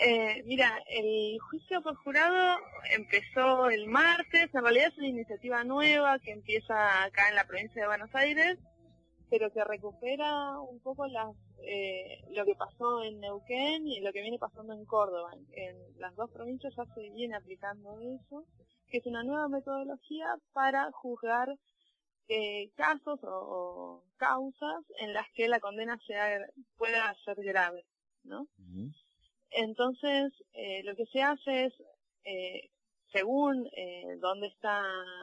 Mira, el juicio por jurado empezó el martes. En realidad es una iniciativa nueva que empieza acá en la provincia de Buenos Aires, pero que recupera un poco lo que pasó en Neuquén y lo que viene pasando en Córdoba. En las dos provincias ya se viene aplicando eso, que es una nueva metodología para juzgar casos o causas en las que la condena pueda ser grave, ¿no? Uh-huh. Entonces, lo que se hace es, según dónde está,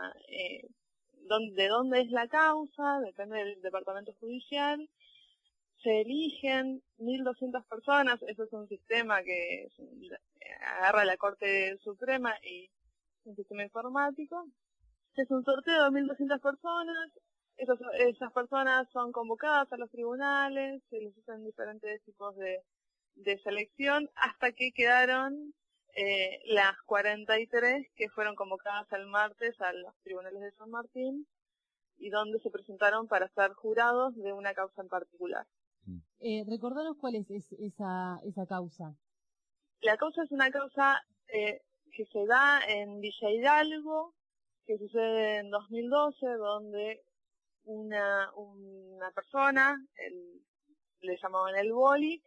de dónde es la causa, depende del departamento judicial, se eligen 1.200 personas. Eso es un sistema que agarra la Corte Suprema y un sistema informático. Es un sorteo de 1.200 personas. Esas personas son convocadas a los tribunales, se les hacen diferentes tipos de selección hasta que quedaron las 43 que fueron convocadas el martes a los tribunales de San Martín y donde se presentaron para ser jurados de una causa en particular. Recordanos cuál es esa causa. La causa es una causa que se da en Villa Hidalgo, que sucede en 2012, donde una persona, le llamaban el boli,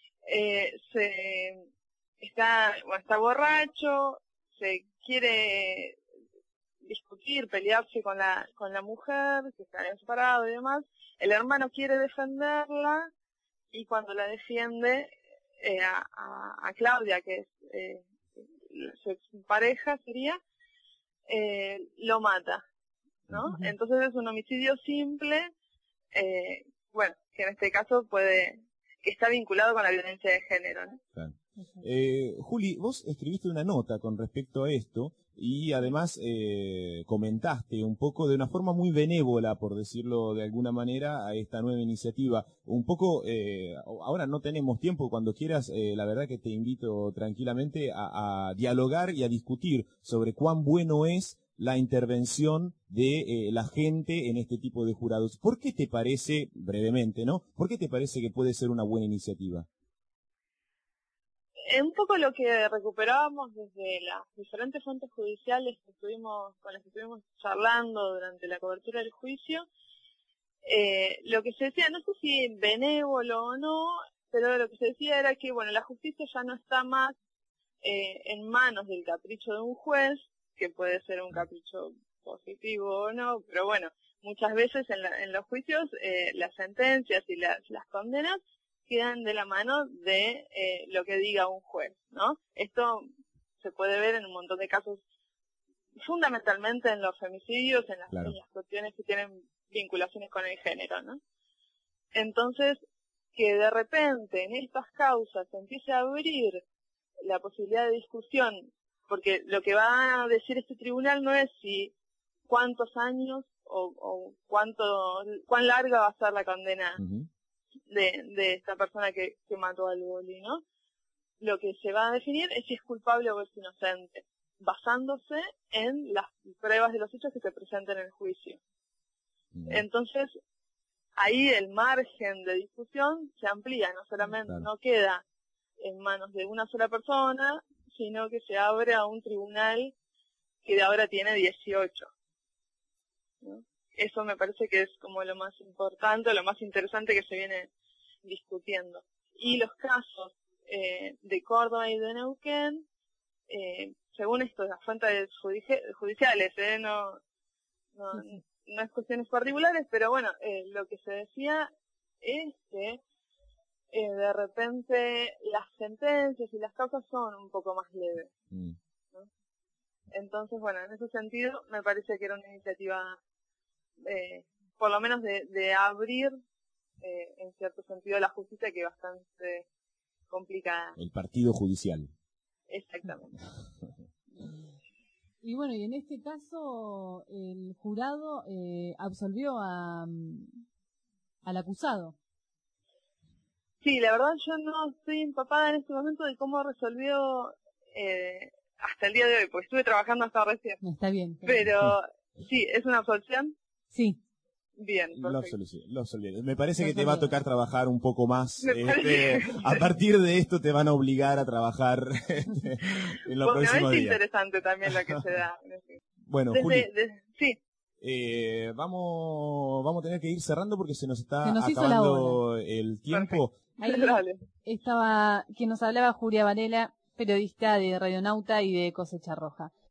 está borracho, se quiere discutir, pelearse con la mujer, que se habían separado y demás. El hermano quiere defenderla y cuando la defiende a Claudia, que es su pareja sería, lo mata, ¿no? Uh-huh. Entonces es un homicidio simple, que en este caso que está vinculado con la violencia de género, ¿no? Claro. Juli, vos escribiste una nota con respecto a esto y además comentaste un poco de una forma muy benévola, por decirlo de alguna manera, a esta nueva iniciativa. Un poco, ahora no tenemos tiempo, cuando quieras, la verdad que te invito tranquilamente a dialogar y a discutir sobre cuán bueno es la intervención de la gente en este tipo de jurados. ¿Por qué te parece, brevemente, ¿no? ¿Por qué te parece que puede ser una buena iniciativa? Un poco lo que recuperábamos desde las diferentes fuentes judiciales con las que estuvimos charlando durante la cobertura del juicio, lo que se decía, no sé si benévolo o no, pero lo que se decía era que, la justicia ya no está más en manos del capricho de un juez, que puede ser un capricho positivo o no, pero muchas veces en los juicios las sentencias y las condenas quedan de la mano de lo que diga un juez, ¿no? Esto se puede ver en un montón de casos, fundamentalmente en los femicidios, en las cuestiones que tienen vinculaciones con el género, ¿no? Entonces, que de repente en estas causas se empiece a abrir la posibilidad de discusión, porque lo que va a decir este tribunal no es si cuántos años o cuán larga va a ser la condena uh-huh. de esta persona que mató al boli, ¿no? Lo que se va a definir es si es culpable o es inocente, basándose en las pruebas de los hechos que se presentan en el juicio. Uh-huh. Entonces, ahí el margen de discusión se amplía, no solamente no queda en manos de una sola persona, sino que se abre a un tribunal que de ahora tiene 18, ¿no? Eso me parece que es como lo más importante, lo más interesante que se viene discutiendo. Y los casos de Córdoba y de Neuquén, según las fuentes judiciales, no es cuestiones particulares, pero lo que se decía es que de repente las sentencias y las causas son un poco más leves, ¿no? Entonces, en ese sentido me parece que era una iniciativa por lo menos de abrir en cierto sentido la justicia, que es bastante complicada. El partido judicial. Exactamente. Y y en este caso el jurado absolvió al acusado. Sí, la verdad yo no estoy empapada en este momento de cómo resolvió hasta el día de hoy, porque estuve trabajando hasta recién. Está bien. Pero sí, ¿es una absolución? Sí. Bien, Lo perfecto. absolví. Me parece Lo que te va a absolví. tocar trabajar un poco más. Me parece- A partir de esto te van a obligar a trabajar en los Bueno, próximos es días. interesante también lo que se da. Bueno, Juli, Sí, vamos a tener que ir cerrando porque se nos está Se nos hizo la acabando el tiempo. Ahí dale. estaba quien nos hablaba, Julia Varela, periodista de Radionauta y de Cosecha Roja.